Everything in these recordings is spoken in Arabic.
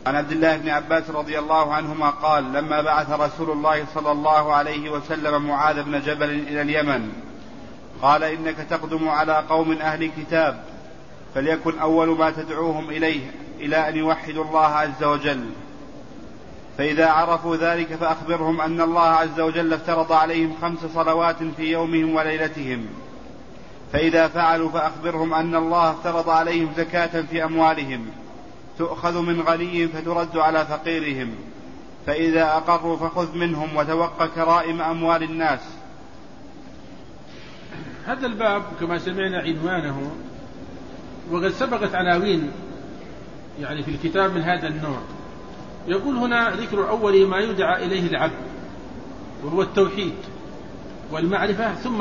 عن عبد الله بن عباس رضي الله عنهما قال: لما بعث رسول الله صلى الله عليه وسلم معاذ بن جبل إلى اليمن قال: إنك تقدم على قوم أهل كتاب، فليكن أول ما تدعوهم إليه إلى أن يوحدوا الله عز وجل، فإذا عرفوا ذلك فأخبرهم أن الله عز وجل افترض عليهم 5 صلوات في يومهم وليلتهم، فإذا فعلوا فأخبرهم أن الله افترض عليهم زكاة في أموالهم تؤخذ من غنيهم فترد على فقيرهم، فإذا أقروا فخذ منهم وتوقى كرائم أموال الناس. هذا الباب كما سمعنا عنوانه، وقد سبقت عناوين يعني في الكتاب من هذا النوع. يقول هنا: ذكر أول ما يدعى إليه العبد، وهو التوحيد والمعرفة، ثم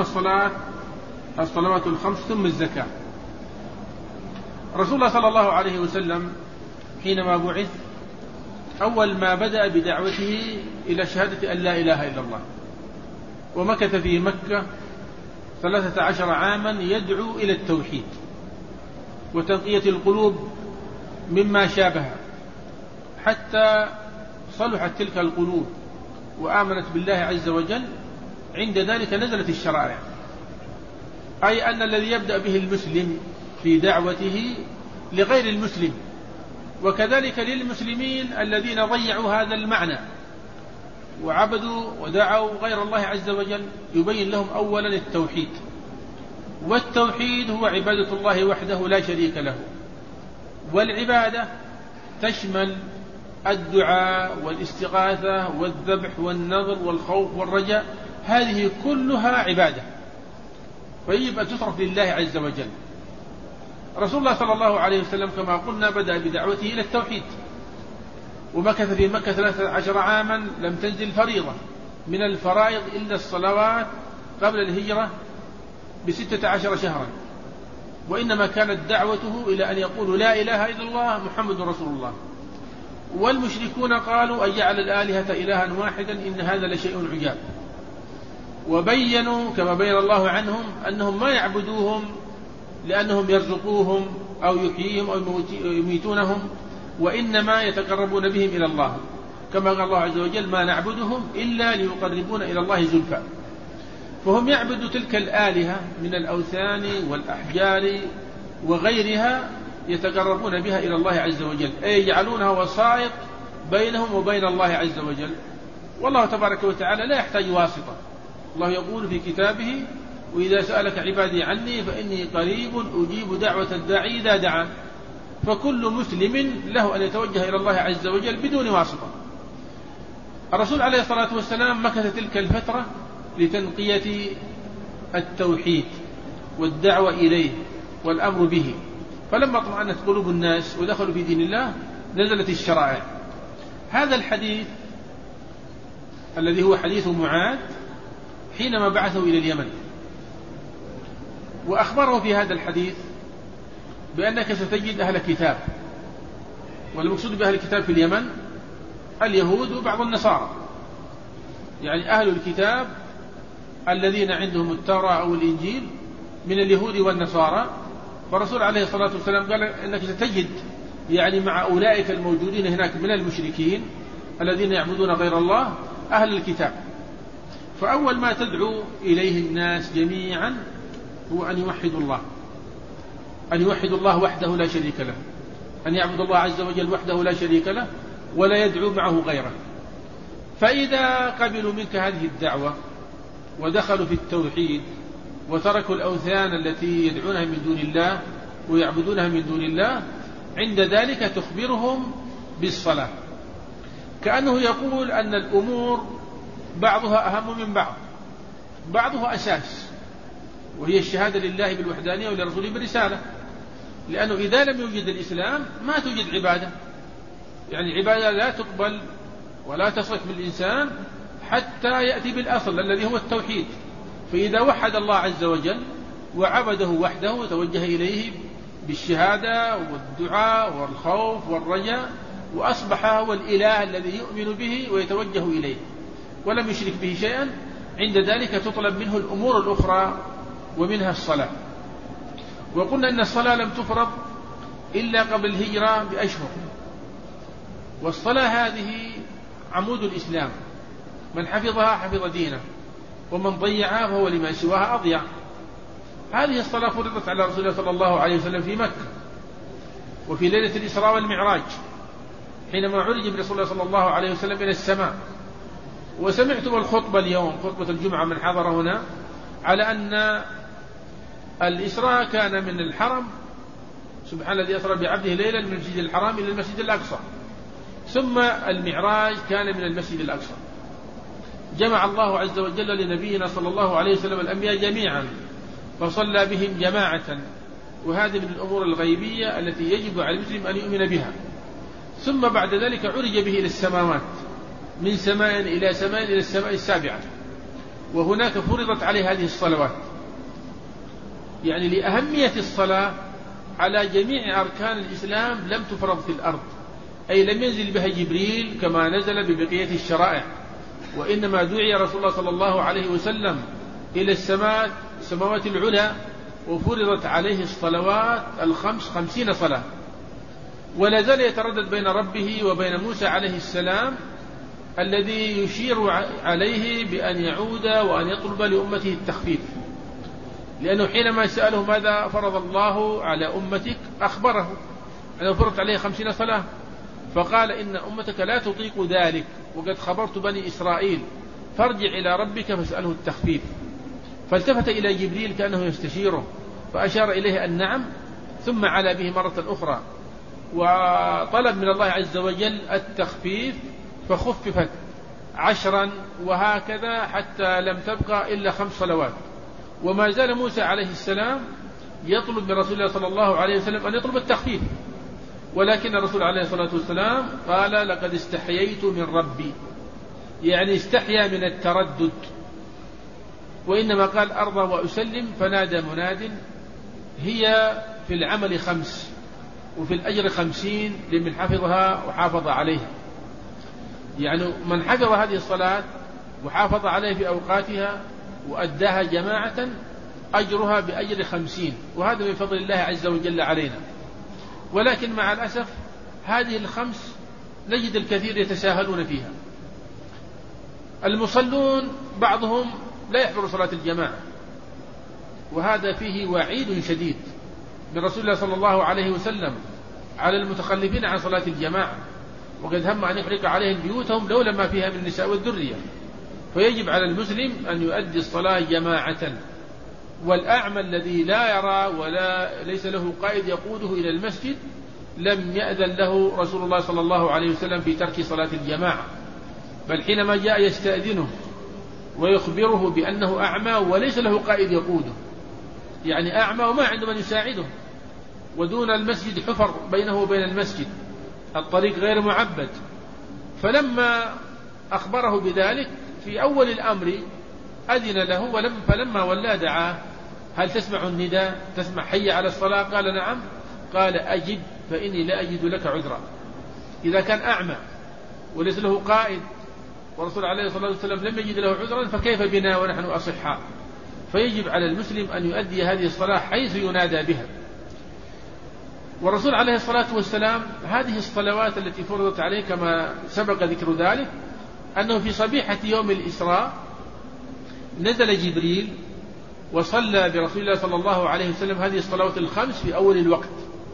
الصلوات ال5، ثم الزكاة. رسول الله صلى الله عليه وسلم حينما بعث أول ما بدأ بدعوته إلى شهادة أن لا إله إلا الله، ومكث في مكة 13 عاما يدعو إلى التوحيد وتنقية القلوب مما شابها، حتى صلحت تلك القلوب وآمنت بالله عز وجل. عند ذلك نزلت الشرائع، أي أن الذي يبدأ به المسلم في دعوته لغير المسلم، وكذلك للمسلمين الذين ضيعوا هذا المعنى وعبدوا ودعوا غير الله عز وجل، يبين لهم أولا التوحيد. والتوحيد هو عبادة الله وحده لا شريك له، والعبادة تشمل الدعاء والاستغاثة والذبح والنذر والخوف والرجاء، هذه كلها عبادة، فيجب أن تصرف لله عز وجل. رسول الله صلى الله عليه وسلم كما قلنا بدأ بدعوته إلى التوحيد، ومكث في مكة 13 عاما لم تنزل فريضة من الفرائض إلا الصلوات قبل الهجرة ب16 شهرا، وإنما كانت دعوته إلى أن يقولوا لا إله إلا الله محمد رسول الله. والمشركون قالوا: أن جعل الآلهة إلها واحدا إن هذا لشيء عجاب. وبينوا كما بين الله عنهم أنهم ما يعبدوهم لأنهم يرزقوهم أو يحييهم أو يميتونهم، وإنما يتقربون بهم إلى الله، كما قال الله عز وجل: ما نعبدهم إلا ليقربون إلى الله زلفى. فهم يعبدوا تلك الآلهة من الأوثان والأحجار وغيرها، يتقربون بها إلى الله عز وجل، أي يجعلونها وسائط بينهم وبين الله عز وجل. والله تبارك وتعالى لا يحتاج واسطة. الله يقول في كتابه: وإذا سألك عبادي عني فإني قريب أجيب دعوة الداعي إذا دعان. فكل مسلم له أن يتوجه إلى الله عز وجل بدون واسطة. الرسول عليه الصلاة والسلام مكث تلك الفترة لتنقية التوحيد والدعوة إليه والأمر به، فلما اطمأنت قلوب الناس ودخلوا في دين الله نزلت الشرائع. هذا الحديث الذي هو حديث معاذ حينما بعثه إلى اليمن، وأخبره في هذا الحديث بأنك ستجد أهل كتاب، والمقصود بأهل الكتاب في اليمن اليهود وبعض النصارى، يعني أهل الكتاب الذين عندهم التوراة أو الإنجيل من اليهود والنصارى. فالرسول عليه الصلاة والسلام قال إنك ستجد يعني مع أولئك الموجودين هناك من المشركين الذين يعبدون غير الله أهل الكتاب. فأول ما تدعو إليه الناس جميعا هو أن يوحدوا الله، أن يوحدوا الله وحده لا شريك له، أن يعبد الله عز وجل وحده لا شريك له ولا يدعو معه غيره. فإذا قبلوا منك هذه الدعوة ودخلوا في التوحيد وتركوا الأوثان التي يدعونها من دون الله ويعبدونها من دون الله، عند ذلك تخبرهم بالصلاة، كأنه يقول أن الأمور بعضها أهم من بعض، بعضها أساس، وهي الشهادة لله بالوحدانية ولرسوله بالرسالة. لأنه إذا لم يوجد الإسلام ما توجد عبادة، يعني عبادة لا تقبل ولا تصح بالإنسان حتى يأتي بالأصل الذي هو التوحيد. فإذا وحد الله عز وجل وعبده وحده وتوجه إليه بالشهادة والدعاء والخوف والرجاء، وأصبح هو الإله الذي يؤمن به ويتوجه إليه ولم يشرك به شيئا، عند ذلك تطلب منه الأمور الأخرى ومنها الصلاة. وقلنا أن الصلاة لم تفرض إلا قبل الهجرة بأشهر، والصلاة هذه عمود الإسلام، من حفظها حفظ دينه، ومن ضيعها فهو لما سواها أضيع. هذه الصلاة فرضت على رسول الله صلى الله عليه وسلم في مكة وفي ليلة الإسراء والمعراج حينما عرج برسول الله صلى الله عليه وسلم إلى السماء. وسمعتم الخطبة اليوم، خطبة الجمعة من حضر هنا، على أن الإسراء كان من الحرم، سبحان الذي أسرى بعبده ليلا من المسجد الحرام إلى المسجد الأقصى، ثم المعراج كان من المسجد الأقصى. جمع الله عز وجل لنبينا صلى الله عليه وسلم الأنبياء جميعا فصلى بهم جماعة، وهذه من الأمور الغيبية التي يجب على المسلم أن يؤمن بها. ثم بعد ذلك عرج به إلى السماوات، من سماء إلى سماء إلى السماء السابعة، وهناك فرضت عليه هذه الصلوات. يعني لأهمية الصلاة على جميع أركان الإسلام لم تفرض في الأرض، أي لم ينزل بها جبريل كما نزل ببقية الشرائع، وإنما دعي رسول الله صلى الله عليه وسلم إلى السماوات العلى، وفرضت عليه الصلوات الخمس 50 صلاة، ولا زال يتردد بين ربه وبين موسى عليه السلام الذي يشير عليه بأن يعود وأن يطلب لأمته التخفيف، لأنه حينما سأله ماذا فرض الله على أمتك أخبره أنه فرض عليه 50 صلاة، فقال إن أمتك لا تطيق ذلك وقد خبرت بني إسرائيل، فارجع إلى ربك فاسأله التخفيف. فالتفت إلى جبريل كأنه يستشيره فأشار إليه أن نعم، ثم علا به مرة أخرى وطلب من الله عز وجل التخفيف، فخففت 10، وهكذا حتى لم تبقى إلا 5 صلوات. وما زال موسى عليه السلام يطلب من رسول الله صلى الله عليه وسلم أن يطلب التخفيف، ولكن الرسول عليه الصلاة والسلام قال لقد استحييت من ربي، يعني استحيا من التردد، وإنما قال أرضى وأسلم. فنادى مناد هي في العمل 5 وفي الأجر 50 لمن حفظها وحافظ عليها. يعني من حفظ هذه الصلاة وحافظ عليها في أوقاتها وأداها جماعة أجرها بأجر 50، وهذا من فضل الله عز وجل علينا. ولكن مع الأسف هذه ال5 نجد الكثير يتساهلون فيها. المصلون بعضهم لا يحضر صلاة الجماعة، وهذا فيه وعيد شديد من رسول الله صلى الله عليه وسلم على المتخلفين عن صلاة الجماعة، وقد هم أن يحرق عليهم بيوتهم لولا ما فيها من النساء والذرية. فيجب على المسلم أن يؤدي الصلاة جماعة. والأعمى الذي لا يرى ولا ليس له قائد يقوده إلى المسجد لم يأذن له رسول الله صلى الله عليه وسلم في ترك صلاة الجماعة، بل حينما جاء يستأذنه ويخبره بأنه أعمى وليس له قائد يقوده، يعني أعمى وما عنده من يساعده، ودون المسجد حفر بينه وبين المسجد، الطريق غير معبد. فلما أخبره بذلك في أول الأمر أذن له، فلما ولى دعاه هل تسمع النداء، تسمع حي على الصلاة؟ قال نعم. قال أجب فإني لا أجد لك عذرا. إذا كان أعمى وليس له قائد ورسول عليه الصلاة والسلام لم يجد له عذرا، فكيف بنا ونحن أصحاء؟ فيجب على المسلم أن يؤدي هذه الصلاة حيث ينادى بها. والرسول عليه الصلاة والسلام هذه الصلوات التي فرضت عليه كما سبق ذكر ذلك أنه في صبيحة يوم الإسراء نزل جبريل وصلى برسول الله صلى الله عليه وسلم هذه الصلوات ال5 في أول الوقت،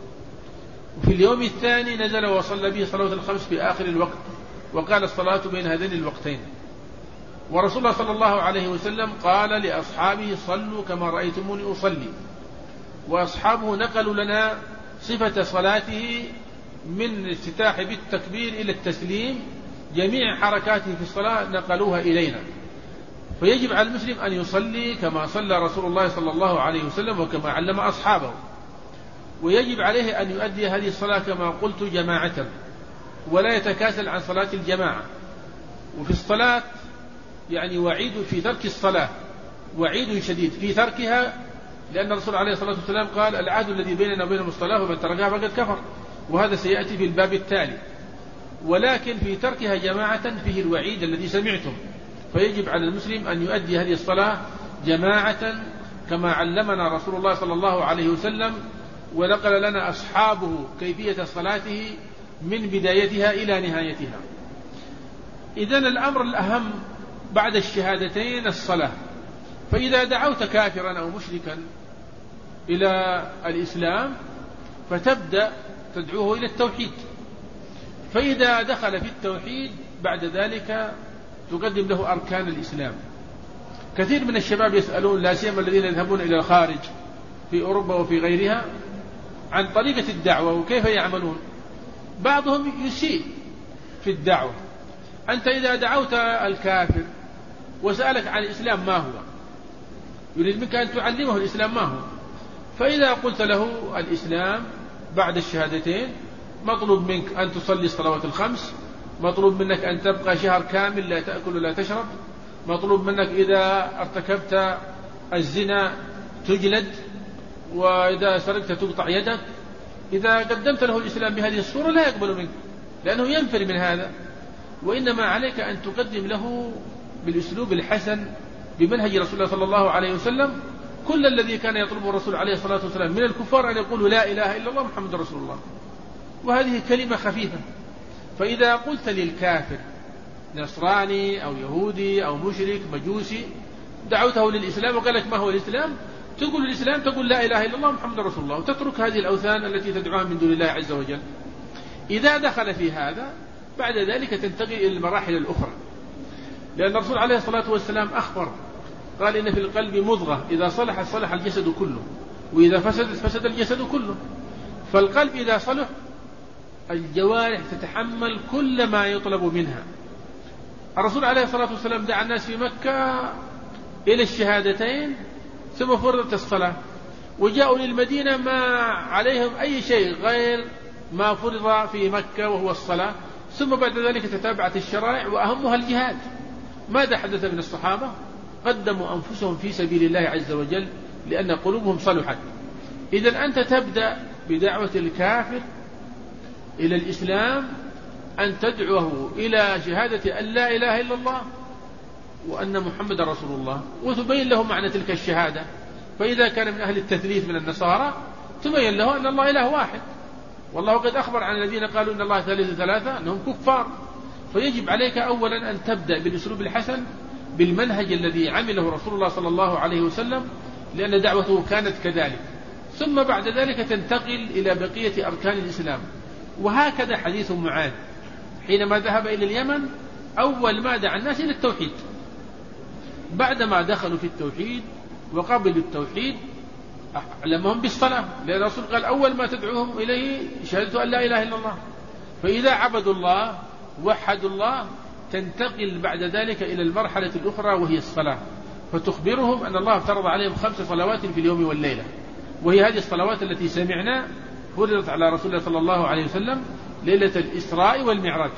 وفي اليوم الثاني نزل وصلى به الصلوات ال5 في آخر الوقت، وقال الصلاة بين هذين الوقتين. ورسول الله صلى الله عليه وسلم قال لأصحابه صلوا كما رأيتموني أصلي. وأصحابه نقلوا لنا صفة صلاته من الافتتاح بالتكبير إلى التسليم، جميع حركاته في الصلاة نقلوها إلينا. فيجب على المسلم أن يصلي كما صلى رسول الله صلى الله عليه وسلم وكما علم أصحابه، ويجب عليه أن يؤدي هذه الصلاة كما قلت جماعة، ولا يتكاسل عن صلاة الجماعة. وفي الصلاة يعني وعيد في ترك الصلاة، وعيد شديد في تركها، لأن الرسول عليه الصلاة والسلام قال العهد الذي بيننا وبينهم الصلاة ومن تركها فقد كفر، وهذا سيأتي في الباب التالي. ولكن في تركها جماعة فيه الوعيد الذي سمعتم. فيجب على المسلم أن يؤدي هذه الصلاة جماعة كما علمنا رسول الله صلى الله عليه وسلم، ونقل لنا أصحابه كيفية صلاته من بدايتها إلى نهايتها. إذن الأمر الأهم بعد الشهادتين الصلاة. فإذا دعوت كافرا أو مشركا إلى الإسلام فتبدأ تدعوه إلى التوحيد، فإذا دخل في التوحيد بعد ذلك تقدم له أركان الإسلام. كثير من الشباب يسألون، لا سيما الذين يذهبون إلى الخارج في أوروبا وفي غيرها، عن طريقة الدعوة وكيف يعملون. بعضهم يسيء في الدعوة. أنت إذا دعوت الكافر وسألك عن الإسلام ما هو، يريد منك أن تعلمه الإسلام ما هو. فإذا قلت له الإسلام بعد الشهادتين مطلوب منك أن تصلي الصلوات الخمس، مطلوب منك أن تبقى شهر كامل لا تأكل ولا تشرب، مطلوب منك إذا ارتكبت الزنا تجلد، وإذا سرقت تقطع يدك. إذا قدمت له الإسلام بهذه الصورة لا يقبل منك، لأنه ينفر من هذا. وإنما عليك أن تقدم له بالأسلوب الحسن بمنهج رسول الله صلى الله عليه وسلم كل الذي كان يطلبه الرسول عليه الصلاة والسلام من الكفار أن يقولوا لا إله إلا الله محمد رسول الله، وهذه كلمة خفيفة. فإذا قلت للكافر نصراني أو يهودي أو مشرك مجوسي دعوته للإسلام وقال لك ما هو الإسلام، تقول الإسلام تقول لا إله إلا الله محمد رسول الله، وتترك هذه الأوثان التي تدعوها من دون الله عز وجل. إذا دخل في هذا بعد ذلك تنتقل إلى المراحل الأخرى، لأن الرسول عليه الصلاة والسلام أخبر قال إن في القلب مضغة إذا صلحت صلح الجسد كله، وإذا فسدت فسد الجسد كله. فالقلب إذا صلح الجوارح تتحمل كل ما يطلب منها. الرسول عليه الصلاة والسلام دعا الناس في مكة إلى الشهادتين ثم فرضت الصلاة، وجاءوا للمدينة ما عليهم أي شيء غير ما فرض في مكة وهو الصلاة، ثم بعد ذلك تتابعت الشرائع وأهمها الجهاد. ماذا حدث من الصحابة؟ قدموا أنفسهم في سبيل الله عز وجل لأن قلوبهم صلحت. إذن أنت تبدأ بدعوة الكافر إلى الإسلام، أن تدعوه إلى شهادة أن لا إله إلا الله وأن محمد رسول الله، وتبين له معنى تلك الشهادة. فإذا كان من أهل التثليث من النصارى تبين له أن الله إله واحد، والله قد أخبر عن الذين قالوا إن الله ثالث ثلاثة أنهم كفار. فيجب عليك أولا أن تبدأ بالأسلوب الحسن بالمنهج الذي عمله رسول الله صلى الله عليه وسلم، لأن دعوته كانت كذلك. ثم بعد ذلك تنتقل إلى بقية أركان الإسلام. وهكذا حديث معاذ حينما ذهب إلى اليمن أول ما دعا الناس إلى التوحيد. بعدما دخلوا في التوحيد وقبلوا التوحيد علمهم بالصلاة، لأن الرسول قال أول ما تدعوهم إليه شهادة أن لا إله إلا الله. فإذا عبدوا الله وحدوا الله تنتقل بعد ذلك إلى المرحلة الأخرى وهي الصلاة، فتخبرهم أن الله افترض عليهم 5 صلوات في اليوم والليلة، وهي هذه الصلوات التي سمعنا فرضت على رسول الله صلى الله عليه وسلم ليلة الإسراء والمعراج.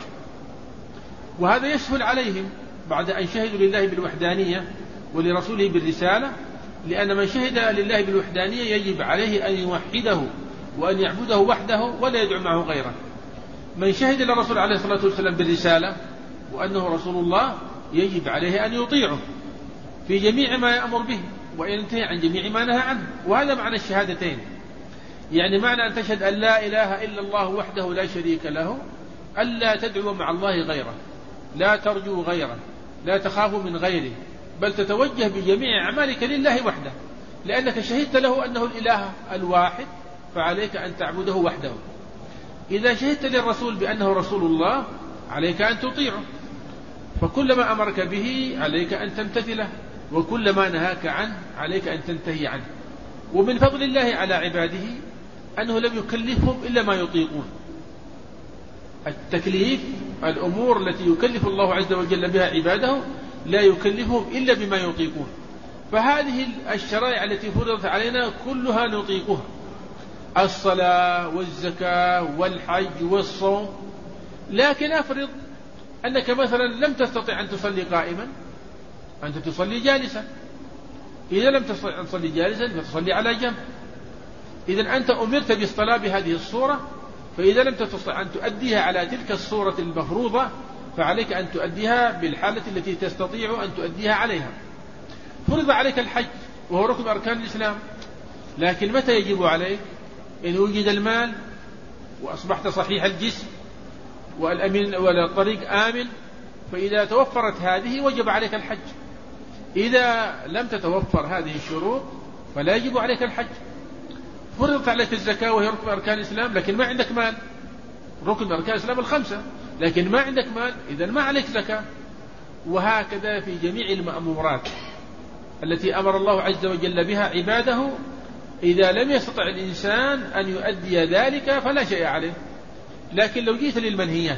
وهذا يسهل عليهم بعد أن شهدوا لله بالوحدانية ولرسوله بالرسالة، لأن من شهد لله بالوحدانية يجب عليه أن يوحده وأن يعبده وحده ولا يدعو معه غيره. من شهد للرسول عليه الصلاة والسلام بالرسالة وأنه رسول الله يجب عليه أن يطيعه في جميع ما يأمر به وينتهي عن جميع ما نهى عنه. وهذا معنى الشهادتين، يعني معنى أن تشهد أن لا إله إلا الله وحده لا شريك له، ألا تدعو مع الله غيره، لا ترجو غيره، لا تخاف من غيره، بل تتوجه بجميع أعمالك لله وحده، لأنك شهدت له أنه الإله الواحد فعليك أن تعبده وحده. إذا شهدت للرسول بأنه رسول الله عليك أن تطيعه، فكل ما أمرك به عليك أن تمتثله، وكل ما نهاك عنه عليك أن تنتهي عنه. ومن فضل الله على عباده أنه لم يكلفهم إلا ما يطيقون. التكليف الأمور التي يكلف الله عز وجل بها عباده لا يكلفهم إلا بما يطيقون. فهذه الشرائع التي فرضت علينا كلها نطيقها، الصلاة والزكاة والحج والصوم. لكن أفرض أنك مثلا لم تستطع أن تصلي قائما، أنت تصلي جالسا. إذا لم تستطع أن تصلي جالسا فتصلي على جنب. إذن أنت أمرت بالصلاة بهذه الصورة، فإذا لم تستطع أن تؤديها على تلك الصورة المفروضة فعليك أن تؤديها بالحالة التي تستطيع أن تؤديها عليها. فرض عليك الحج وهو ركن أركان الإسلام، لكن متى يجب عليك؟ إن وجد المال وأصبحت صحيح الجسم والأمين والطريق آمن، فإذا توفرت هذه وجب عليك الحج. إذا لم تتوفر هذه الشروط فلا يجب عليك الحج. فرضت عليك الزكاة وهي ركن أركان الإسلام لكن ما عندك مال، ركن أركان الإسلام 5 لكن ما عندك مال، إذا ما عليك زكاة. وهكذا في جميع المأمورات التي أمر الله عز وجل بها عباده، إذا لم يستطع الإنسان أن يؤدي ذلك فلا شيء عليه. لكن لو جيت للمنهيات،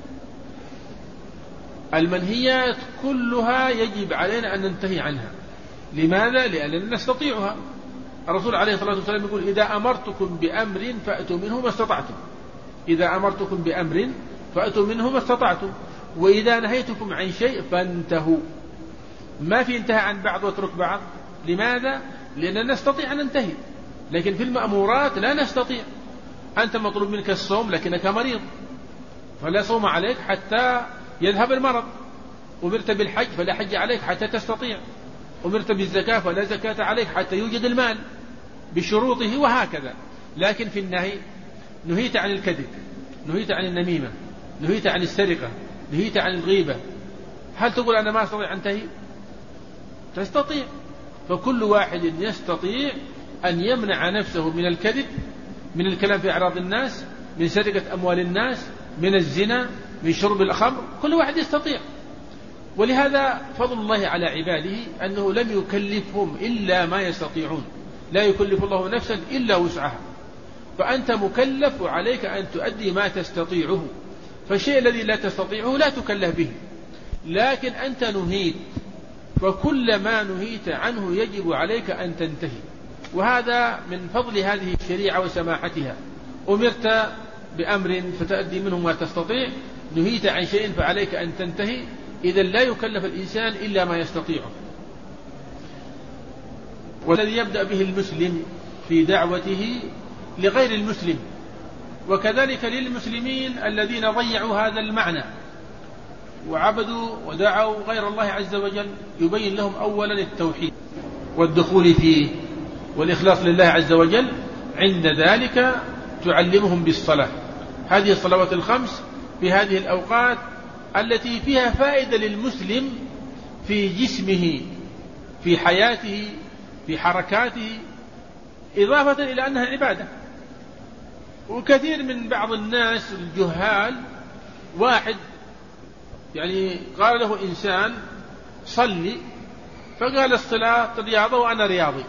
المنهيات كلها يجب علينا أن ننتهي عنها. لماذا؟ لأننا نستطيعها. الرسول عليه الصلاة والسلام يقول: إذا أمرتكم بأمر فأتوا منه ما استطعتم. إذا أمرتكم بأمر فأتوا منه ما استطعتم، وإذا نهيتكم عن شيء فانتهوا. ما في انتهى عن بعض واترك بعض. لماذا؟ لأننا نستطيع أن ننتهي، لكن في المأمورات لا نستطيع. أنت مطلوب منك الصوم لكنك مريض فلا صوم عليك حتى يذهب المرض. أمرت بالحج فلا حج عليك حتى تستطيع. أمرت بالزكاة فلا زكاة عليك حتى يوجد المال بشروطه، وهكذا. لكن في النهي نهيت عن الكذب، نهيت عن النميمة، نهيت عن السرقة، نهيت عن الغيبة. هل تقول أنا ما أستطيع أنتهي؟ تستطيع. فكل واحد يستطيع أن يمنع نفسه من الكذب، من الكلام في أعراض الناس، من سرقة أموال الناس، من الزنا، من شرب الخمر. كل واحد يستطيع. ولهذا فضل الله على عباده أنه لم يكلفهم إلا ما يستطيعون. لا يكلف الله نفسا إلا وسعها. فأنت مكلف وعليك أن تؤدي ما تستطيعه. فالشيء الذي لا تستطيعه لا تكلف به. لكن أنت نهيت، فكل ما نهيت عنه يجب عليك أن تنتهي. وهذا من فضل هذه الشريعة وسماحتها. أمرت بأمر فتؤدي منه ما تستطيع، نهيت عن شيء فعليك أن تنتهي. إذا لا يكلف الإنسان إلا ما يستطيعه. والذي يبدأ به المسلم في دعوته لغير المسلم، وكذلك للمسلمين الذين ضيعوا هذا المعنى وعبدوا ودعوا غير الله عز وجل، يبين لهم أولا التوحيد والدخول فيه والإخلاص لله عز وجل. عند ذلك تعلمهم بالصلاة، هذه الصلوات 5 في هذه الأوقات التي فيها فائدة للمسلم في جسمه، في حياته، في حركاته، إضافة إلى أنها عبادة. وكثير من بعض الناس الجهال، واحد يعني قال له إنسان صلي، فقال الصلاة رياضة وأنا رياضي،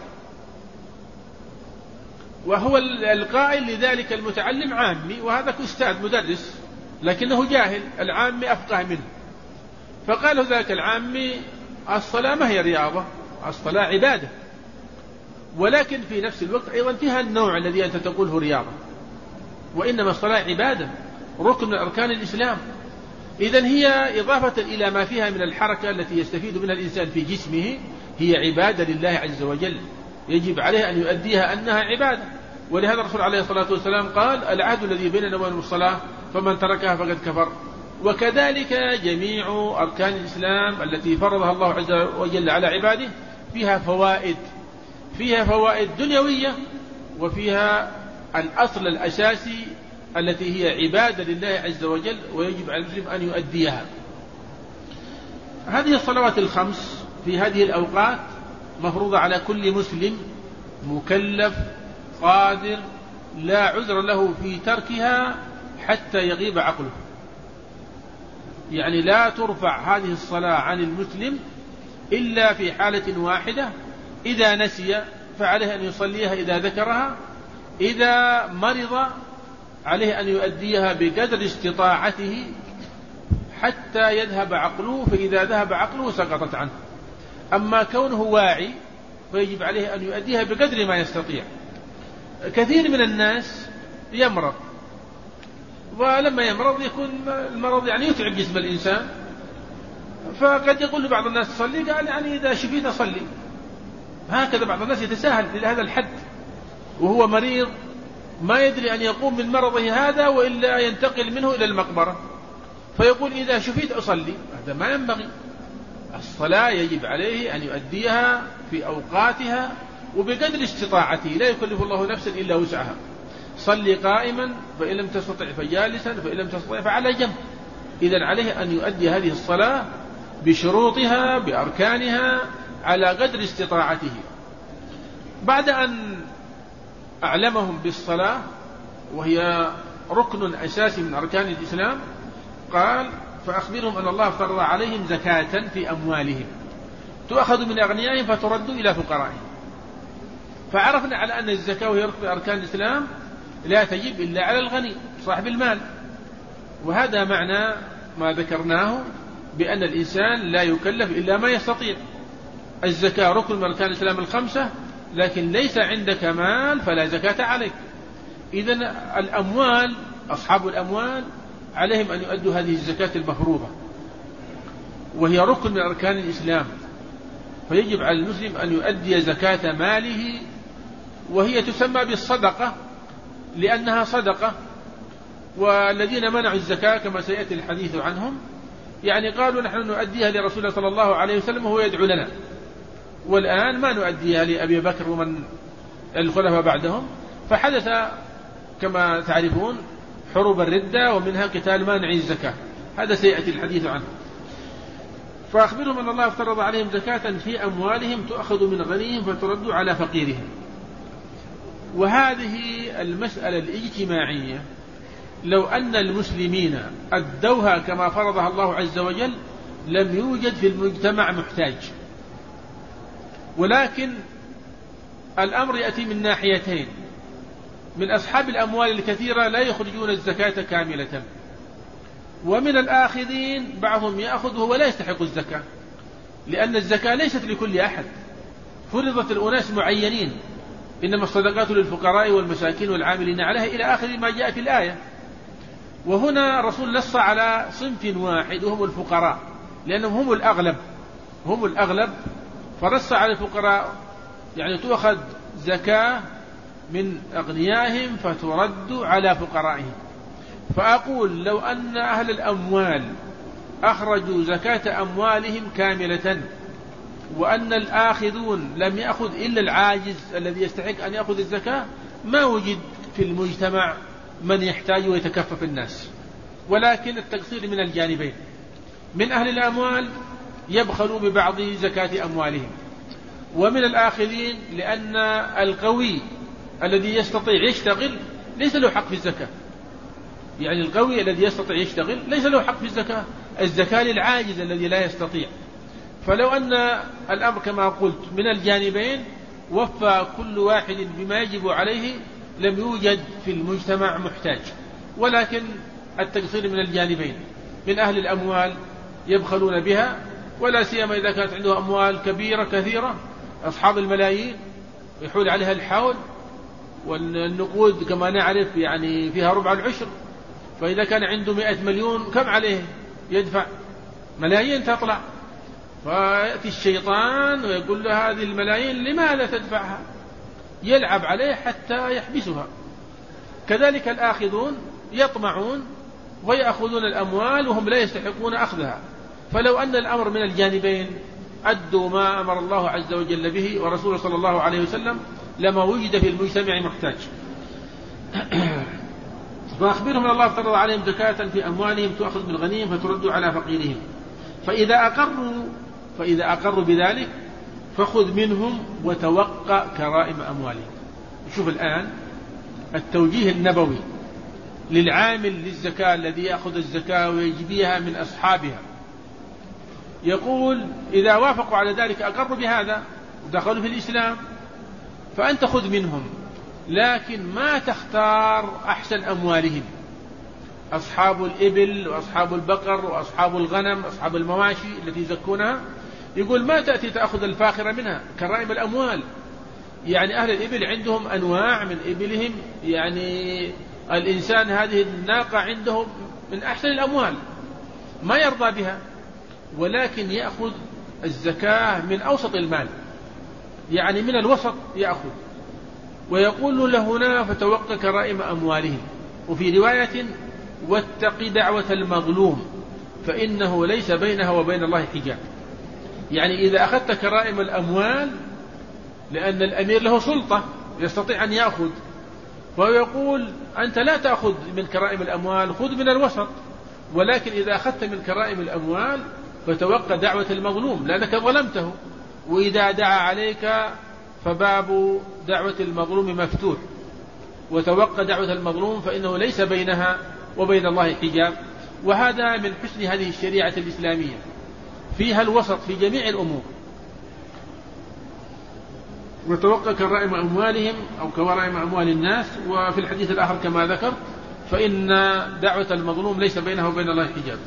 وهو القائل لذلك المتعلم عامي، وهذا أستاذ مدرس لكنه جاهل، العامي أفقه منه. فقال له ذلك العامي: الصلاة ما هي رياضة، الصلاة عبادة، ولكن في نفس الوقت أيضا فيها النوع الذي أنت تقوله رياضة، وإنما الصلاة عبادة، ركن من أركان الإسلام. إذن هي إضافة إلى ما فيها من الحركة التي يستفيد منها الإنسان في جسمه، هي عبادة لله عز وجل، يجب عليه أن يؤديها أنها عبادة. ولهذا الرسول عليه الصلاة والسلام قال: العهد الذي بيننا وبين الصلاة فمن تركها فقد كفر. وكذلك جميع أركان الإسلام التي فرضها الله عز وجل على عباده فيها فوائد، فيها فوائد دنيوية، وفيها الأصل الأساسي التي هي عبادة لله عز وجل، ويجب على المسلم أن يؤديها. هذه الصلوات 5 في هذه الأوقات مفروضة على كل مسلم مكلف قادر، لا عذر له في تركها حتى يغيب عقله. يعني لا ترفع هذه الصلاة عن المسلم إلا في حالة واحدة: إذا نسي فعليه أن يصليها إذا ذكرها، إذا مرض عليه أن يؤديها بقدر استطاعته حتى يذهب عقله، فإذا ذهب عقله سقطت عنه. أما كونه واعي فيجب عليه أن يؤديها بقدر ما يستطيع. كثير من الناس يمرض، ولما يمرض يكون المرض يعني يتعب جسم الإنسان، فقد يقول لبعض الناس تصلي، قال يعني إذا شفيت أصلي. هكذا بعض الناس يتساهل إلى هذا الحد وهو مريض، ما يدري أن يقوم من مرضه هذا وإلا ينتقل منه إلى المقبرة، فيقول إذا شفيت أصلي. هذا ما ينبغي. الصلاة يجب عليه أن يؤديها في أوقاتها وبقدر استطاعته، لا يكلف الله نفسا إلا وسعها. صلي قائما، فإن لم تستطع فجالسا، فإن لم تستطع فعلى جنب. إذن عليه أن يؤدي هذه الصلاة بشروطها بأركانها على قدر استطاعته. بعد أن أعلمهم بالصلاة وهي ركن أساسي من أركان الإسلام، قال: فأخبرهم أن الله افترض عليهم زكاة في أموالهم تؤخذ من أغنيائهم فترد إلى فقرائهم. فعرفنا على أن الزكاة وهي ركن أركان الإسلام لا تجب إلا على الغني صاحب المال، وهذا معنى ما ذكرناه بأن الإنسان لا يكلف إلا ما يستطيع. الزكاة ركن من أركان الإسلام الخمسة، لكن ليس عندك مال فلا زكاة عليك. إذن الأموال، أصحاب الأموال عليهم أن يؤدوا هذه الزكاة المفروضة، وهي ركن من أركان الإسلام، فيجب على المسلم أن يؤدي زكاة ماله، وهي تسمى بالصدقة لأنها صدقة. والذين منعوا الزكاة كما سيأتي الحديث عنهم يعني قالوا: نحن نؤديها لرسول الله صلى الله عليه وسلم وهو يدعو لنا، والآن ما نؤديها لأبي بكر ومن الخلفاء بعدهم. فحدث كما تعرفون حروب الردة، ومنها قتال مانع الزكاة، هذا سيأتي الحديث عنه. فأخبرهم أن الله افترض عليهم زكاة في أموالهم تؤخذ من غنيهم فترد على فقيرهم. وهذه المسألة الاجتماعية لو أن المسلمين أدوها كما فرضها الله عز وجل لم يوجد في المجتمع محتاج، ولكن الأمر يأتي من ناحيتين: من أصحاب الأموال الكثيرة لا يخرجون الزكاة كاملة، ومن الآخذين بعضهم يأخذ وهو لا يستحق الزكاة، لأن الزكاة ليست لكل أحد، فرضت الأناس معينين، إنما الصدقات للفقراء والمساكين والعاملين عليها إلى آخر ما جاء في الآية. وهنا الرسول نص على صنف واحد وهم الفقراء، لأنهم هم الأغلب، فرص على الفقراء، يعني تؤخذ زكاة من أغنيائهم فترد على فقرائهم. فأقول: لو أن أهل الأموال أخرجوا زكاة أموالهم كاملة، وأن الآخذون لم يأخذ إلا العاجز الذي يستحق أن يأخذ الزكاة، ما وجد في المجتمع من يحتاج ويتكفف الناس. ولكن التقصير من الجانبين: من أهل الأموال يبخلوا ببعض زكاة أموالهم، ومن الآخذين لأن القوي الذي يستطيع يشتغل ليس له حق في الزكاة. يعني القوي الذي يستطيع يشتغل ليس له حق في الزكاة، الزكاة للعاجز الذي لا يستطيع. فلو أن الأمر كما قلت من الجانبين وفى كل واحد بما يجب عليه لم يوجد في المجتمع محتاج. ولكن التقصير من الجانبين: من أهل الأموال يبخلون بها، ولا سيما إذا كانت عنده أموال كبيرة كثيرة، أصحاب الملايين يحول عليها الحول، والنقود كما نعرف يعني فيها ربع العشر، فإذا كان عنده 100 مليون كم عليه يدفع؟ ملايين تطلع. فيأتي الشيطان ويقول له: هذه الملايين لماذا تدفعها؟ يلعب عليه حتى يحبسها. كذلك الآخذون يطمعون ويأخذون الأموال وهم لا يستحقون أخذها. فلو أن الأمر من الجانبين أدوا ما أمر الله عز وجل به ورسوله صلى الله عليه وسلم لما وجد في المجتمع محتاج. فأخبرهم أن الله افترض عليهم زكاة في أموالهم تؤخذ من غنيهم فترد على فقيرهم، فإذا أقروا بذلك فخذ منهم وتوقع كرائم أموالهم. شوف الآن التوجيه النبوي للعامل للزكاة الذي يأخذ الزكاة ويجبيها من أصحابها، يقول: إذا وافقوا على ذلك أقروا بهذا ودخلوا في الإسلام فأنت خذ منهم، لكن ما تختار أحسن أموالهم، أصحاب الإبل وأصحاب البقر وأصحاب الغنم أصحاب المواشي التي يزكونها، يقول ما تأتي تأخذ الفاخرة منها كرائم الأموال. يعني أهل الإبل عندهم أنواع من إبلهم، يعني الإنسان هذه الناقة عنده من أحسن الأموال ما يرضى بها، ولكن يأخذ الزكاة من أوسط المال، يعني من الوسط يأخذ، ويقول له هنا فتوقع كرائم أموالهم. وفي رواية: واتق دعوة المظلوم فإنه ليس بينها وبين الله حجاب. يعني إذا أخذت كرائم الأموال، لأن الأمير له سلطة يستطيع أن يأخذ، وهو يقول أنت لا تأخذ من كرائم الأموال، خذ من الوسط، ولكن إذا أخذت من كرائم الأموال فتوقع دعوة المظلوم لأنك ظلمته، وإذا دعا عليك فباب دعوة المظلوم مفتوح، وتوقع دعوة المظلوم فإنه ليس بينها وبين الله حجاب. وهذا من حسن هذه الشريعة الإسلامية، فيها الوسط في جميع الأمور، وتوقع كرائم أموالهم أو كرائم أموال الناس. وفي الحديث الآخر كما ذكر فإن دعوة المظلوم ليس بينه وبين الله حجاب.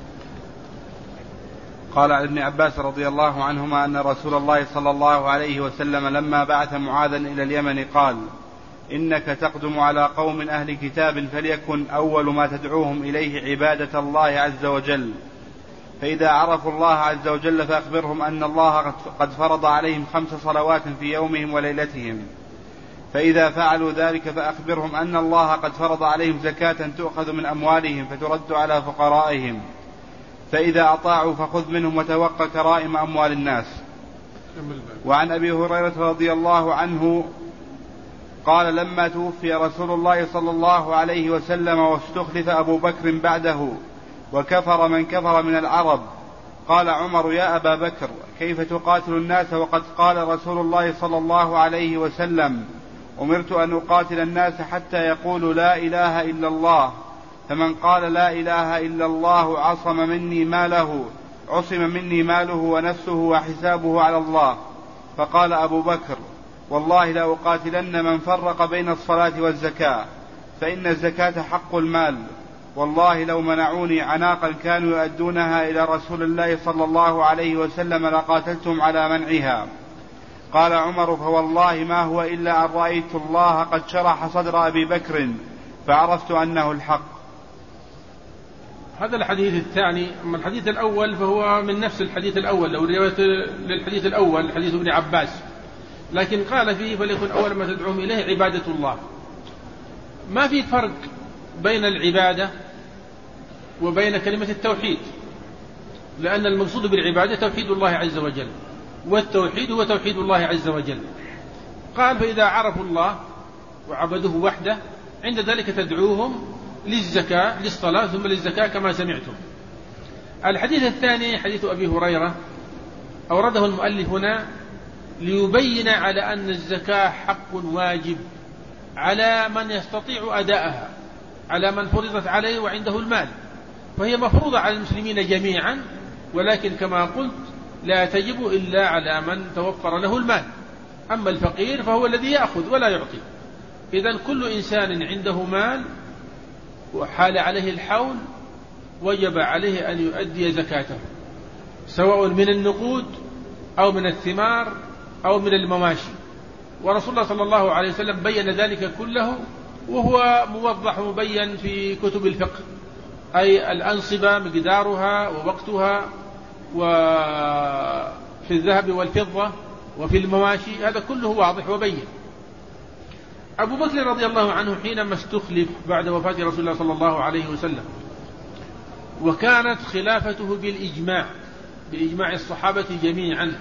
قال عن ابن عباس رضي الله عنهما أن رسول الله صلى الله عليه وسلم لما بعث معاذا إلى اليمن قال: إنك تقدم على قوم أهل كتاب، فليكن أول ما تدعوهم إليه عبادة الله عز وجل، فإذا عرفوا الله عز وجل فأخبرهم أن الله قد فرض عليهم 5 صلوات في يومهم وليلتهم، فإذا فعلوا ذلك فأخبرهم أن الله قد فرض عليهم زكاة تؤخذ من أموالهم فترد على فقرائهم، فإذا أطاعوا فخذ منهم وتوقع كرائم أموال الناس. وعن أبي هريرة رضي الله عنه قال: لما توفي رسول الله صلى الله عليه وسلم واستخلف أبو بكر بعده وكفر من كفر من العرب، قال عمر: يا أبا بكر، كيف تقاتل الناس وقد قال رسول الله صلى الله عليه وسلم: أمرت أن أقاتل الناس حتى يقولوا لا إله إلا الله، فمن قال لا إله إلا الله عصم مني ماله ونفسه وحسابه على الله. فقال أبو بكر: والله لأقاتلن من فرق بين الصلاة والزكاة، فإن الزكاة حق المال، والله لو منعوني عناقا كانوا يؤدونها إلى رسول الله صلى الله عليه وسلم لقاتلتهم على منعها. قال عمر: فوالله ما هو إلا أن رأيت الله قد شرح صدر أبي بكر فعرفت أنه الحق. هذا الحديث الثاني. أما الحديث الأول فهو من نفس الحديث الأول، لو رواية للحديث الأول حديث ابن عباس، لكن قال فيه: فليكن أول ما تدعوهم إليه عبادة الله. ما في فرق بين العبادة وبين كلمة التوحيد، لأن المقصود بالعبادة توحيد الله عز وجل، والتوحيد هو توحيد الله عز وجل. قال: فإذا عرفوا الله وعبدوه وحده عند ذلك تدعوهم للزكاة، للصلاة ثم للزكاة كما سمعتم. الحديث الثاني حديث أبي هريرة أورده المؤلف هنا ليبين على أن الزكاة حق واجب على من يستطيع أداءها، على من فرضت عليه وعنده المال، فهي مفروضة على المسلمين جميعا، ولكن كما قلت لا تجب إلا على من توفر له المال. أما الفقير فهو الذي يأخذ ولا يعطي. إذن كل إنسان عنده مال وحال عليه الحول وجب عليه أن يؤدي زكاته، سواء من النقود أو من الثمار أو من المواشي. ورسول الله صلى الله عليه وسلم بين ذلك كله، وهو موضح مبين في كتب الفقه، أي الأنصبة مقدارها ووقتها، وفي الذهب والفضة وفي المواشي، هذا كله واضح وبين. أبو بكر رضي الله عنه حينما استخلف بعد وفاة رسول الله صلى الله عليه وسلم، وكانت خلافته بإجماع الصحابة جميعا،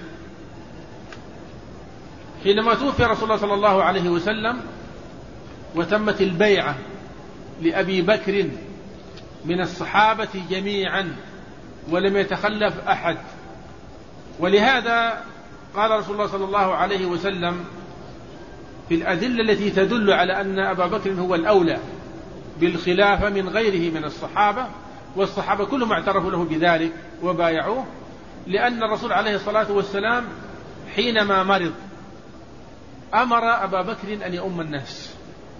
حينما توفي رسول الله صلى الله عليه وسلم وتمت البيعة لأبي بكر من الصحابة جميعا ولم يتخلف أحد، ولهذا قال رسول الله صلى الله عليه وسلم في الأدلة التي تدل على أن أبا بكر هو الأولى بالخلافة من غيره من الصحابة، والصحابة كلهم اعترفوا له بذلك وبايعوه، لأن الرسول عليه الصلاة والسلام حينما مرض أمر أبا بكر أن يؤم الناس.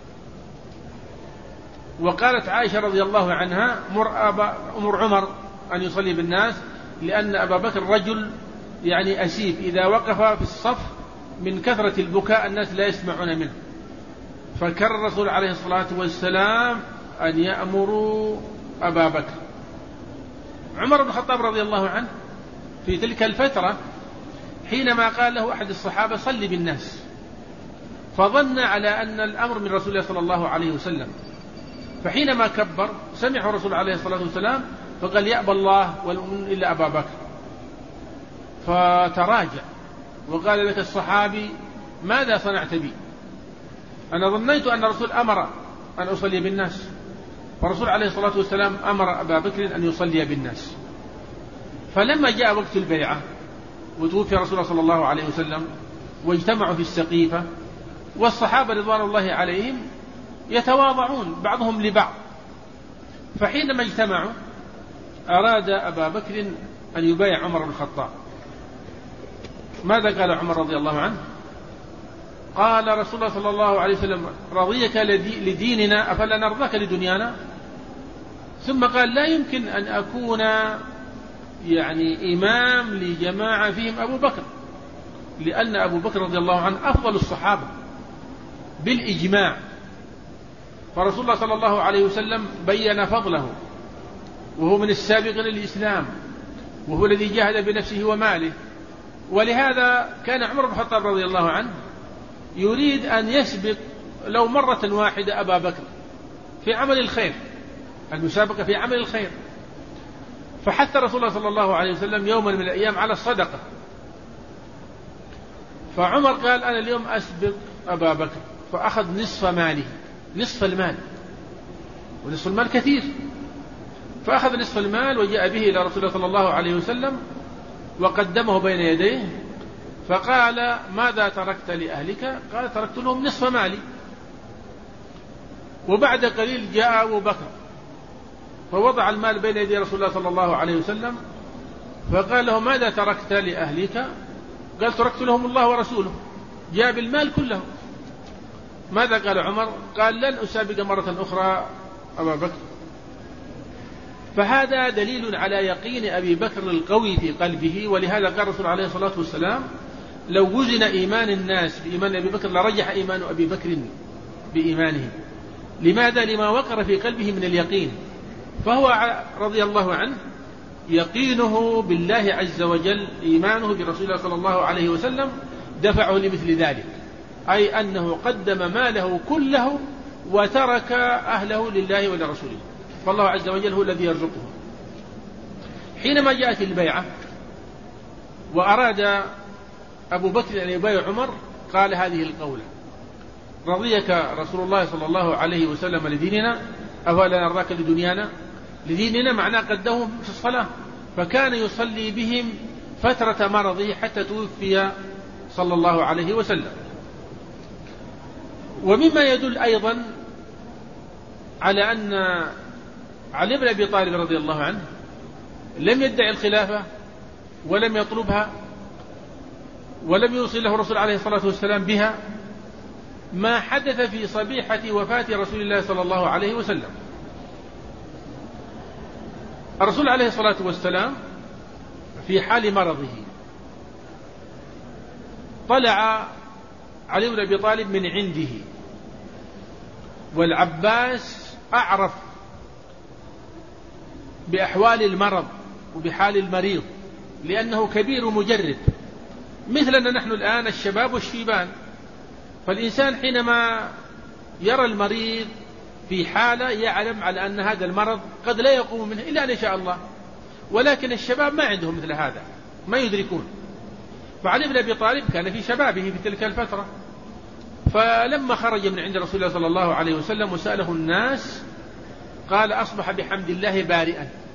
وقالت عائشة رضي الله عنها: أمر عمر أن يصلي بالناس، لأن أبا بكر رجل يعني أسيف، إذا وقف في الصف من كثرة البكاء الناس لا يسمعون منه. فكر الرسول عليه الصلاة والسلام أن يأمروا أبا بكر. عمر بن الخطاب رضي الله عنه في تلك الفترة حينما قال له أحد الصحابة: صل بالناس، فظن على أن الأمر من رسول الله صلى الله عليه وسلم، فحينما كبر سمع الرسول عليه الصلاة والسلام فقال: يأبى الله والمؤمنون إلا أبا بكر. فتراجع وقال: لك الصحابي ماذا صنعت بي؟ أنا ظنيت أن الرسول أمر أن أصلي بالناس، فالرسول عليه الصلاة والسلام أمر أبا بكر أن يصلي بالناس. فلما جاء وقت البيعة وتوفي رسول الله صلى الله عليه وسلم واجتمعوا في السقيفة، والصحابة رضوان الله عليهم يتواضعون بعضهم لبعض، فحينما اجتمعوا أراد أبا بكر أن يبايع عمر بن الخطاب. ماذا قال عمر رضي الله عنه؟ قال رسول الله صلى الله عليه وسلم: رضيك لديننا أفلا نرضاك لدنيانا؟ ثم قال: لا يمكن أن أكون يعني إمام لجماعة فيهم أبو بكر، لأن أبو بكر رضي الله عنه أفضل الصحابة بالإجماع، فرسول الله صلى الله عليه وسلم بين فضله، وهو من السابقين للإسلام، وهو الذي جاهد بنفسه وماله. ولهذا كان عمر بن الخطاب رضي الله عنه يريد أن يسبق لو مرة واحدة أبا بكر في عمل الخير، المسابقة في عمل الخير. فحث رسول الله صلى الله عليه وسلم يوما من الأيام على الصدقة، فعمر قال: أنا اليوم أسبق أبا بكر، فأخذ نصف ماله، نصف المال، ونصف المال كثير، فأخذ نصف المال وجاء به إلى رسول الله صلى الله عليه وسلم وقدمه بين يديه، فقال: ماذا تركت لأهلك؟ قال: تركت لهم نصف مالي. وبعد قليل جاء أبو بكر فوضع المال بين يدي رسول الله صلى الله عليه وسلم، فقال له: ماذا تركت لأهلك؟ قال: تركت لهم الله ورسوله. جاء بالمال كله. ماذا قال عمر؟ قال: لن أسابق مرة أخرى أبا بكر. فهذا دليل على يقين أبي بكر القوي في قلبه، ولهذا قال الرسول عليه الصلاة والسلام: لو وزن إيمان الناس بإيمان أبي بكر لرجح إيمان أبي بكر بإيمانه. لماذا؟ لما وقر في قلبه من اليقين. فهو رضي الله عنه يقينه بالله عز وجل، إيمانه برسول الله صلى الله عليه وسلم دفعه لمثل ذلك، أي أنه قدم ماله كله وترك أهله لله ولرسوله، فالله عز وجل هو الذي يرزقه. حينما جاءت البيعة وأراد أبو بكر أن يبايع عمر قال هذه القولة: رضيك رسول الله صلى الله عليه وسلم لديننا أفلا نرضاك لدنيانا؟ لديننا معناه قدهم في الصلاة، فكان يصلي بهم فترة مرضه حتى توفي صلى الله عليه وسلم. ومما يدل أيضا على أن علي بن أبي طالب رضي الله عنه لم يدعي الخلافة ولم يطلبها ولم يوصل له الرسول عليه الصلاة والسلام بها ما حدث في صبيحة وفاة رسول الله صلى الله عليه وسلم. الرسول عليه الصلاة والسلام في حال مرضه طلع علي بن أبي طالب من عنده، والعباس أعرف بأحوال المرض وبحال المريض لأنه كبير مجرب، مثلنا نحن الآن الشباب والشيبان. فالإنسان حينما يرى المريض في حالة يعلم على أن هذا المرض قد لا يقوم منه إلا أن يشاء الله، ولكن الشباب ما عندهم مثل هذا، ما يدركون. فعلي بن أبي طالب كان في شبابه في تلك الفترة، فلما خرج من عند رسول الله صلى الله عليه وسلم وسأله الناس قال: أصبح بحمد الله بارئا،